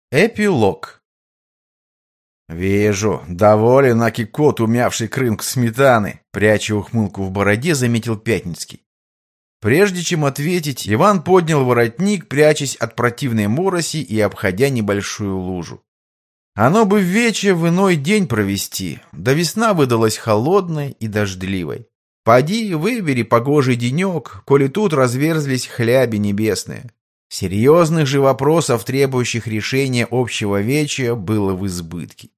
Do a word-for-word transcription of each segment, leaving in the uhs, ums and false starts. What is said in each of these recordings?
Эпилог. «Вижу, доволен аки кот, умявший крынку сметаны», — пряча ухмылку в бороде, заметил Пятницкий. Прежде чем ответить, Иван поднял воротник, прячась от противной мороси и обходя небольшую лужу. Оно бы вече в иной день провести, да весна выдалась холодной и дождливой. Поди, выбери погожий денек, коли тут разверзлись хляби небесные. Серьезных же вопросов, требующих решения общего веча, было в избытке.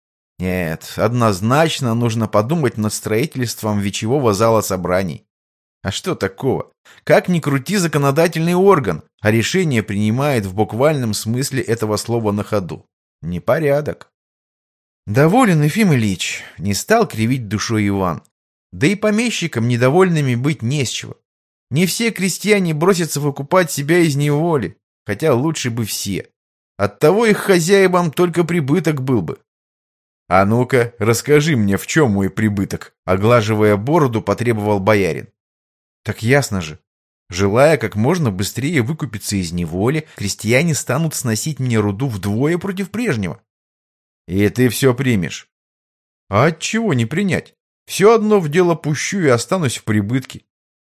Нет, однозначно нужно подумать над строительством вечевого зала собраний. А что такого? Как ни крути, законодательный орган, а решение принимает в буквальном смысле этого слова на ходу. Непорядок. Доволен, Ефим Ильич, не стал кривить душой Иван. Да и помещикам недовольными быть не с чего. Не все крестьяне бросятся выкупать себя из неволи, хотя лучше бы все. Оттого их хозяевам только прибыток был бы. «А ну-ка, расскажи мне, в чем мой прибыток?» Оглаживая бороду, потребовал боярин. Так ясно же. Желая как можно быстрее выкупиться из неволи, крестьяне станут сносить мне руду вдвое против прежнего. И ты все примешь. А отчего не принять? Все одно в дело пущу и останусь в прибытке.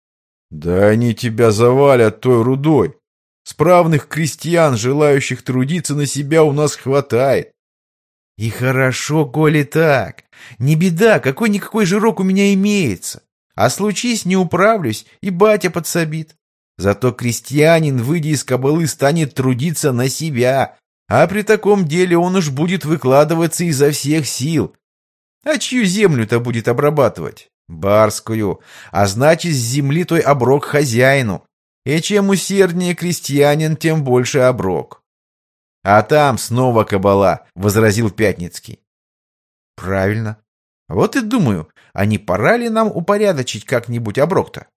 Да они тебя завалят той рудой. Справных крестьян, желающих трудиться на себя, у нас хватает. И хорошо, коли так. Не беда, какой-никакой жирок у меня имеется. А случись, не управлюсь, и батя подсобит. Зато крестьянин, выйдя из кабалы, станет трудиться на себя. А при таком деле он уж будет выкладываться изо всех сил. А чью землю-то будет обрабатывать? Барскую, а значит, с земли той оброк хозяину. И чем усерднее крестьянин, тем больше оброк. А там снова кабала, возразил Пятницкий. Правильно. Вот и думаю, а не пора ли нам упорядочить как-нибудь оброк-то?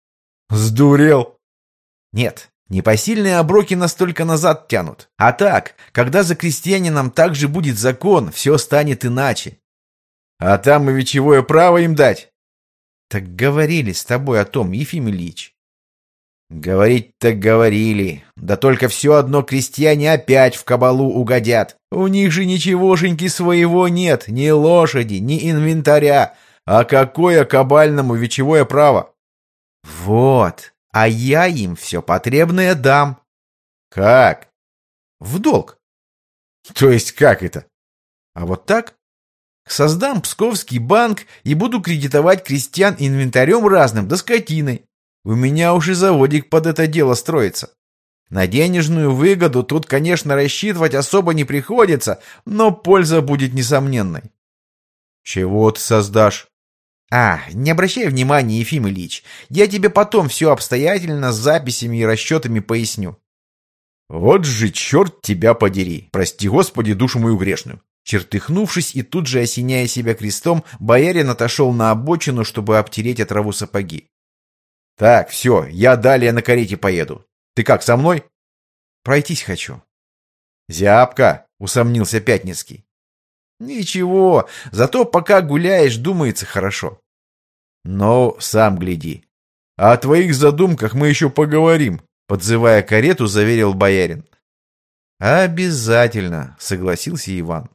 Сдурел? Нет, непосильные оброки настолько назад тянут. А так, когда за крестьянином также будет закон, все станет иначе. А там и вечевое право им дать. Так говорили с тобой о том, Ефим Ильич. Говорить так говорили. Да только все одно крестьяне опять в кабалу угодят. У них же ничегошеньки своего нет, ни лошади, ни инвентаря. А какое кабальному вечевое право? Вот, а я им все потребное дам. Как? В долг. То есть как это? А вот так? Создам Псковский банк и буду кредитовать крестьян инвентарем разным да скотиной. У меня уж и заводик под это дело строится. На денежную выгоду тут, конечно, рассчитывать особо не приходится, но польза будет несомненной. Чего ты создашь? А, не обращай внимания, Ефим Ильич. Я тебе потом все обстоятельно с записями и расчетами поясню. Вот же черт тебя подери. Прости, Господи, душу мою грешную. Чертыхнувшись и тут же осеняя себя крестом, боярин отошел на обочину, чтобы обтереть от траву сапоги. «Так, все, я далее на карете поеду. Ты как, со мной?» «Пройтись хочу». «Зябко», — усомнился Пятницкий. «Ничего, зато пока гуляешь, думается хорошо». «Ну, сам гляди. А о твоих задумках мы еще поговорим», — подзывая карету, заверил боярин. «Обязательно», — согласился Иван.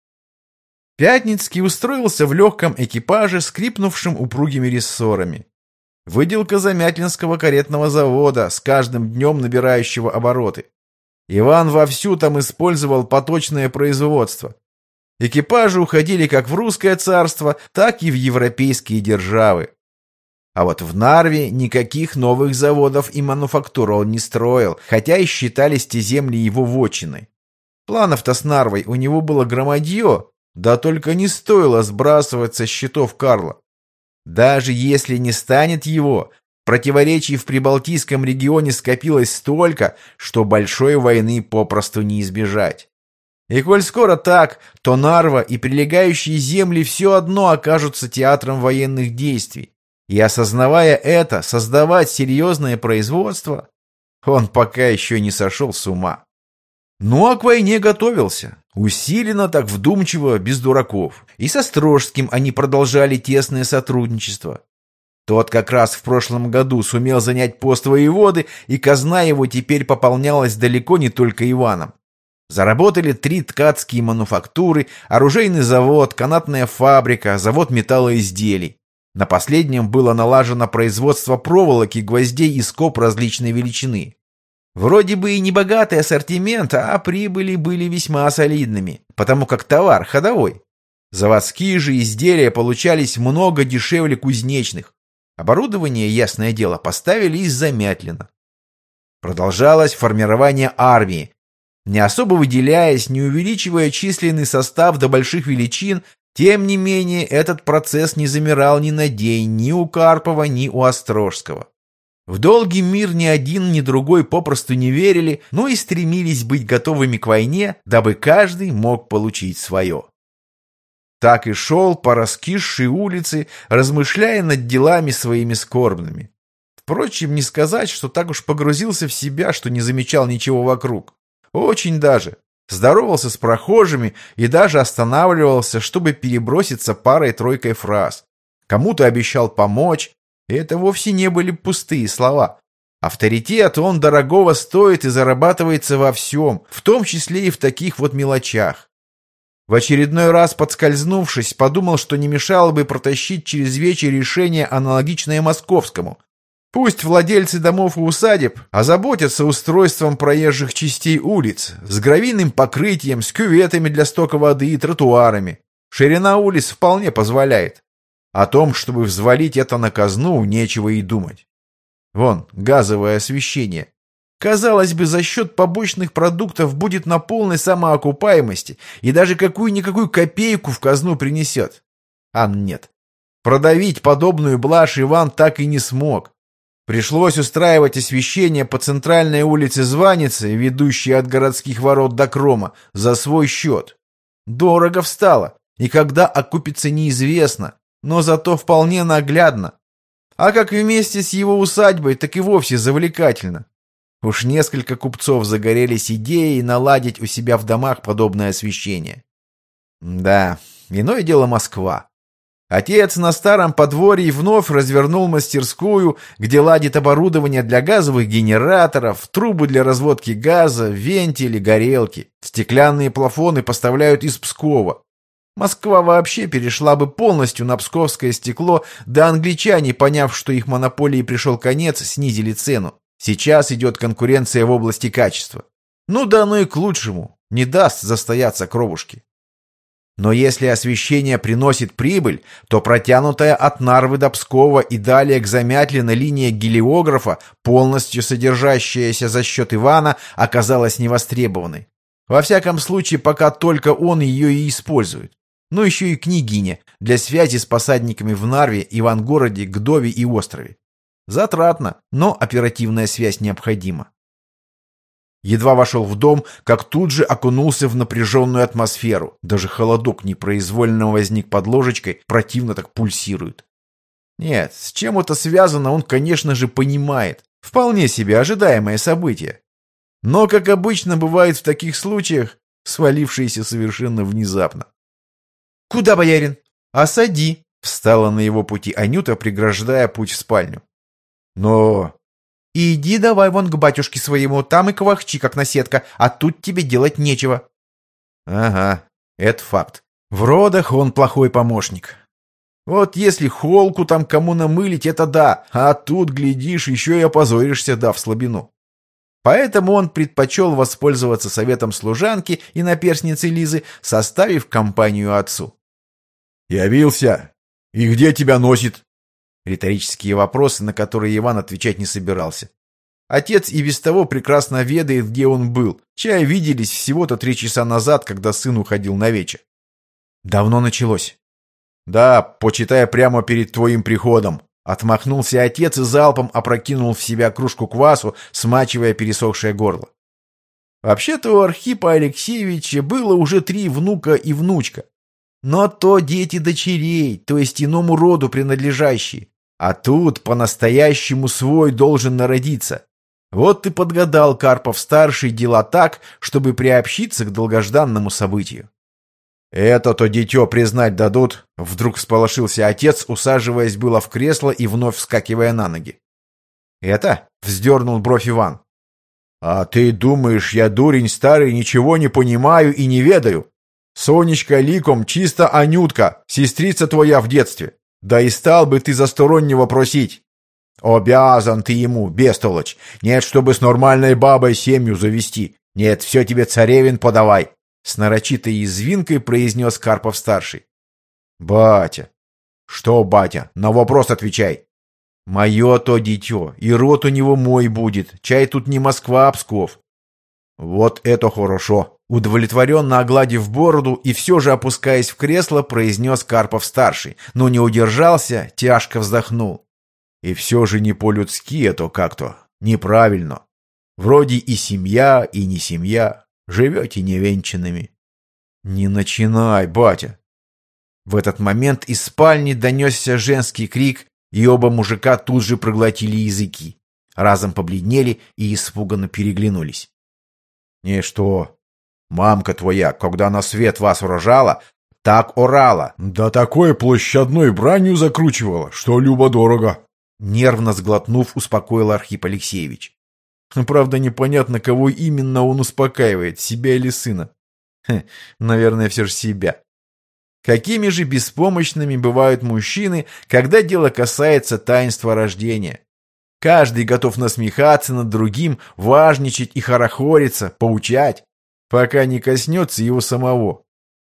Пятницкий устроился в легком экипаже, скрипнувшем упругими рессорами. Выделка Замятлинского каретного завода, с каждым днем набирающего обороты. Иван вовсю там использовал поточное производство. Экипажи уходили как в русское царство, так и в европейские державы. А вот в Нарве никаких новых заводов и мануфактур он не строил, хотя и считались те земли его вотчиной. Планов-то с Нарвой у него было громадье, да только не стоило сбрасывать со счетов Карла. Даже если не станет его, противоречий в Прибалтийском регионе скопилось столько, что большой войны попросту не избежать. И коль скоро так, то Нарва и прилегающие земли все одно окажутся театром военных действий. И осознавая это, создавать серьезное производство, он пока еще не сошел с ума. Ну а к войне готовился. Усиленно, так вдумчиво, без дураков. И со Строжским они продолжали тесное сотрудничество. Тот как раз в прошлом году сумел занять пост воеводы, и казна его теперь пополнялась далеко не только Иваном. Заработали три ткацкие мануфактуры, оружейный завод, канатная фабрика, завод металлоизделий. На последнем было налажено производство проволоки, гвоздей и скоб различной величины. Вроде бы и не богатый ассортимент, а прибыли были весьма солидными, потому как товар ходовой. Заводские же изделия получались много дешевле кузнечных. Оборудование, ясное дело, поставили из замятлина. Продолжалось формирование армии. Не особо выделяясь, не увеличивая численный состав до больших величин, тем не менее этот процесс не замирал ни на день ни у Карпова, ни у Острожского. В долгий мир ни один, ни другой попросту не верили, но и стремились быть готовыми к войне, дабы каждый мог получить свое. Так и шел по раскисшей улице, размышляя над делами своими скорбными. Впрочем, не сказать, что так уж погрузился в себя, что не замечал ничего вокруг. Очень даже. Здоровался с прохожими и даже останавливался, чтобы переброситься парой-тройкой фраз. Кому-то обещал помочь, и это вовсе не были пустые слова. Авторитет, он дорогого стоит и зарабатывается во всем, в том числе и в таких вот мелочах. В очередной раз, подскользнувшись, подумал, что не мешало бы протащить через вечер решение, аналогичное московскому. Пусть владельцы домов и усадеб озаботятся устройством проезжих частей улиц, с гравийным покрытием, с кюветами для стока воды и тротуарами. Ширина улиц вполне позволяет. О том, чтобы взвалить это на казну, нечего и думать. Вон, газовое освещение. Казалось бы, за счет побочных продуктов будет на полной самоокупаемости и даже какую-никакую копейку в казну принесет. А нет. Продавить подобную блажь Иван так и не смог. Пришлось устраивать освещение по центральной улице Званицы, ведущей от городских ворот до Крома, за свой счет. Дорого встало, и когда окупится неизвестно, но зато вполне наглядно. А как вместе с его усадьбой, так и вовсе завлекательно. Уж несколько купцов загорелись идеей наладить у себя в домах подобное освещение. Да, иное дело Москва. Отец на старом подворье вновь развернул мастерскую, где ладит оборудование для газовых генераторов, трубы для разводки газа, вентили, горелки. Стеклянные плафоны поставляют из Пскова. Москва вообще перешла бы полностью на псковское стекло, да англичане, поняв, что их монополии пришел конец, снизили цену. Сейчас идет конкуренция в области качества. Ну да оно и к лучшему, не даст застояться кровушки. Но если освещение приносит прибыль, то протянутая от Нарвы до Пскова и далее к Замятлино линия гелиографа, полностью содержащаяся за счет Ивана, оказалась невостребованной. Во всяком случае, пока только он ее и использует. Ну еще и княгиня для связи с посадниками в Нарве, Ивангороде, Гдове и острове. Затратно, но оперативная связь необходима. Едва вошел в дом, как тут же окунулся в напряженную атмосферу. Даже холодок непроизвольно возник под ложечкой, противно так пульсирует. Нет, с чем это связано, он, конечно же, понимает. Вполне себе ожидаемое событие. Но, как обычно бывает в таких случаях, свалившееся совершенно внезапно. «Куда, боярин?» «Осади!» — встала на его пути Анюта, преграждая путь в спальню. «Но...» «Иди давай вон к батюшке своему, там и квахчи, как наседка, а тут тебе делать нечего». «Ага, это факт. В родах он плохой помощник. Вот если холку там кому намылить, это да, а тут, глядишь, еще и опозоришься, дав слабину». Поэтому он предпочел воспользоваться советом служанки и наперсницы Лизы, составив компанию отцу. «Явился? И где тебя носит?» Риторические вопросы, на которые Иван отвечать не собирался. Отец и без того прекрасно ведает, где он был. Чай виделись всего-то три часа назад, когда сын уходил на вечер. «Давно началось?» «Да, почитай прямо перед твоим приходом». Отмахнулся отец и залпом опрокинул в себя кружку квасу, смачивая пересохшее горло. Вообще-то у Архипа Алексеевича было уже три внука и внучка. Но то дети дочерей, то есть иному роду принадлежащие. А тут по-настоящему свой должен народиться. Вот ты подгадал, Карпов-старший, дела так, чтобы приобщиться к долгожданному событию. «Это-то дитё признать дадут?» Вдруг всполошился отец, усаживаясь было в кресло и вновь вскакивая на ноги. «Это?» — вздернул бровь Иван. А ты думаешь, я дурень старый, ничего не понимаю и не ведаю? Сонечка ликом чисто Анютка, сестрица твоя в детстве. Да и стал бы ты за стороннего просить. Обязан ты ему, бестолочь. Нет, чтобы с нормальной бабой семью завести. Нет, все тебе царевин подавай. С нарочитой извинкой произнес Карпов-старший. Батя. Что, батя? На вопрос отвечай. Мое то дитё, и род у него мой будет. Чай тут не Москва, а Псков. Вот это хорошо. Удовлетворенно огладив бороду и все же опускаясь в кресло, произнес Карпов-старший, но не удержался, тяжко вздохнул. И все же не по-людски это как-то, неправильно. Вроде и семья, и не семья, живете невенчанными. Не начинай, батя. В этот момент из спальни донесся женский крик, и оба мужика тут же проглотили языки. Разом побледнели и испуганно переглянулись. «Не что, мамка твоя, когда на свет вас рожала, так орала, да такой площадной бранью закручивала, что любо-дорого!» Нервно сглотнув, успокоил Архип Алексеевич. Правда, непонятно, кого именно он успокаивает, себя или сына. Хе, наверное, все же себя. Какими же беспомощными бывают мужчины, когда дело касается таинства рождения? Каждый готов насмехаться над другим, важничать и хорохориться, поучать, пока не коснется его самого.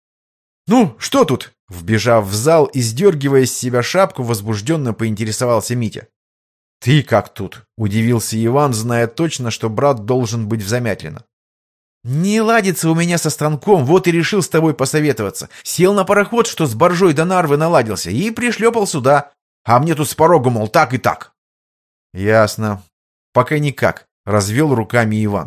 «Ну, что тут?» Вбежав в зал и сдергивая с себя шапку, возбужденно поинтересовался Митя. «Ты как тут?» – удивился Иван, зная точно, что брат должен быть в Замятлино. «Не ладится у меня со станком, вот и решил с тобой посоветоваться. Сел на пароход, что с Боржой до Нарвы наладился, и пришлепал сюда. А мне тут с порога, мол, так и так». «Ясно. Пока никак», — развел руками Иван.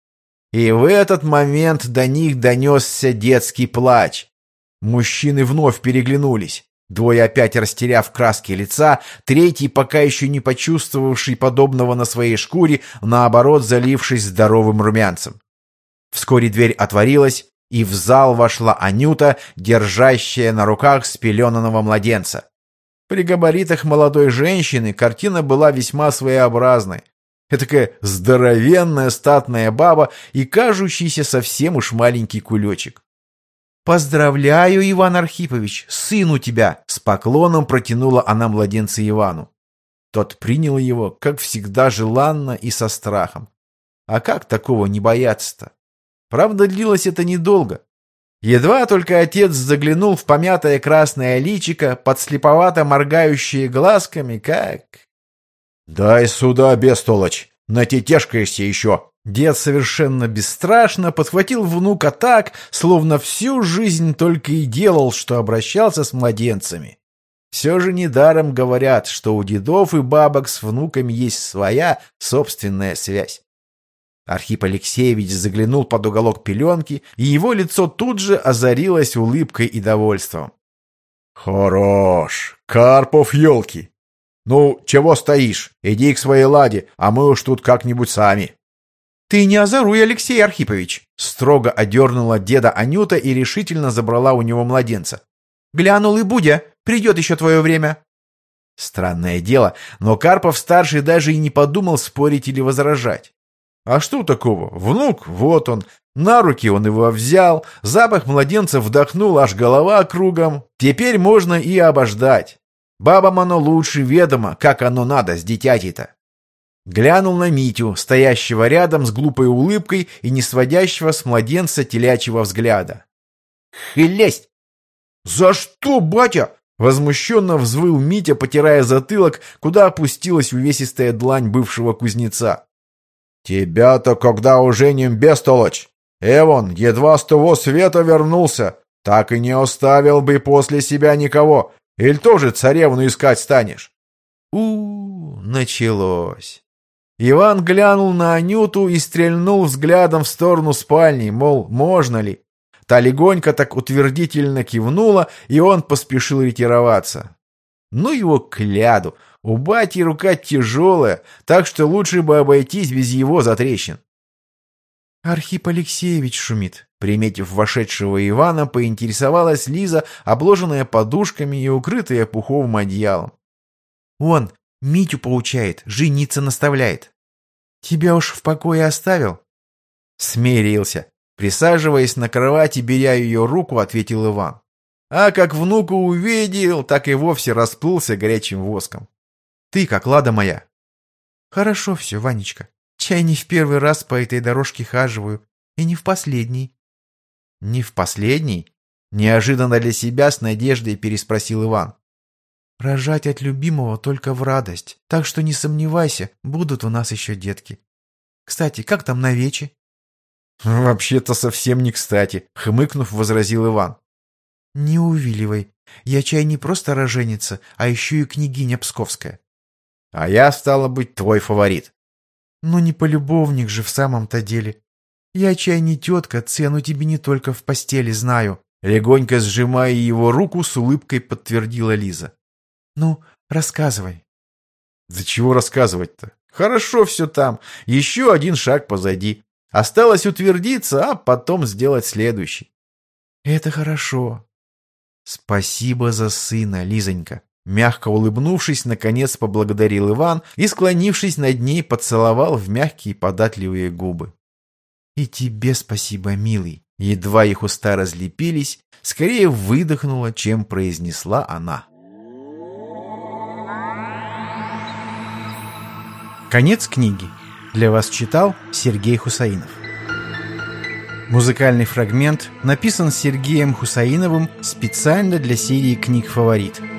И в этот момент до них донесся детский плач. Мужчины вновь переглянулись. Двое опять растеряв краски лица, третий, пока еще не почувствовавший подобного на своей шкуре, наоборот залившись здоровым румянцем. Вскоре дверь отворилась, и в зал вошла Анюта, держащая на руках спеленанного младенца. При габаритах молодой женщины картина была весьма своеобразной. Этакая здоровенная статная баба и кажущийся совсем уж маленький кулечек. «Поздравляю, Иван Архипович, сын у тебя!» С поклоном протянула она младенца Ивану. Тот принял его, как всегда, желанно и со страхом. А как такого не бояться-то? Правда, длилось это недолго. Едва только отец заглянул в помятое красное личико, подслеповато моргающие глазками, как... «Дай сюда, бестолочь, натетешкаешься еще!» Дед совершенно бесстрашно подхватил внука так, словно всю жизнь только и делал, что обращался с младенцами. Все же недаром говорят, что у дедов и бабок с внуками есть своя собственная связь. Архип Алексеевич заглянул под уголок пеленки, и его лицо тут же озарилось улыбкой и довольством. «Хорош! Карпов, елки! Ну, чего стоишь? Иди к своей ладе, а мы уж тут как-нибудь сами». «Ты не озоруй, Алексей Архипович!» Строго одернула деда Анюта и решительно забрала у него младенца. «Глянул и Будя, придет еще твое время». Странное дело, но Карпов-старший даже и не подумал спорить или возражать. А что такого? Внук, вот он. На руки он его взял, запах младенца вдохнул, аж голова кругом. Теперь можно и обождать. Бабам оно лучше ведомо, как оно надо с дитятей-то. Глянул на Митю, стоящего рядом с глупой улыбкой и не сводящего с младенца телячьего взгляда. «Хлесть!» «За что, батя?» Возмущенно взвыл Митя, потирая затылок, куда опустилась увесистая длань бывшего кузнеца. «Тебя-то когда уженим, бестолочь? Эвон едва с того света вернулся, так и не оставил бы после себя никого, или тоже царевну искать станешь?» У-у-у, началось. Иван глянул на Анюту и стрельнул взглядом в сторону спальни, мол, можно ли. Та легонько так утвердительно кивнула, и он поспешил ретироваться. Ну его кляду, у бати рука тяжелая, так что лучше бы обойтись без его затрещин. Архип Алексеевич шумит. Приметив вошедшего Ивана, поинтересовалась Лиза, обложенная подушками и укрытая пуховым одеялом. Он Митю поучает, жениться наставляет. Тебя уж в покое оставил?» Смирился. Присаживаясь на кровати, беря ее руку, ответил Иван. А как внука увидел, так и вовсе расплылся горячим воском. «Ты как, Лада моя?» «Хорошо все, Ванечка. Чай не в первый раз по этой дорожке хаживаю. И не в последний». «Не в последний?» Неожиданно для себя с надеждой переспросил Иван. «Рожать от любимого только в радость. Так что не сомневайся, будут у нас еще детки. Кстати, как там навече?» «Вообще-то совсем не кстати», — хмыкнув, возразил Иван. «Не увиливай. Я чай не просто роженица, а еще и княгиня Псковская». «А я, стало быть, твой фаворит». «Ну не полюбовник же в самом-то деле. Я чай не тетка, цену тебе не только в постели знаю». Легонько сжимая его руку, с улыбкой подтвердила Лиза. «Ну, рассказывай». «Да чего рассказывать-то? Хорошо все там. Еще один шаг позади. Осталось утвердиться, а потом сделать следующий». «Это хорошо». «Спасибо за сына, Лизонька». Мягко улыбнувшись, наконец поблагодарил Иван и, склонившись над ней, поцеловал в мягкие податливые губы. «И тебе спасибо, милый». Едва их уста разлепились, скорее выдохнула, чем произнесла она. Конец книги. Для вас читал Сергей Хусаинов. Музыкальный фрагмент написан Сергеем Хусаиновым специально для серии книг «Фаворит».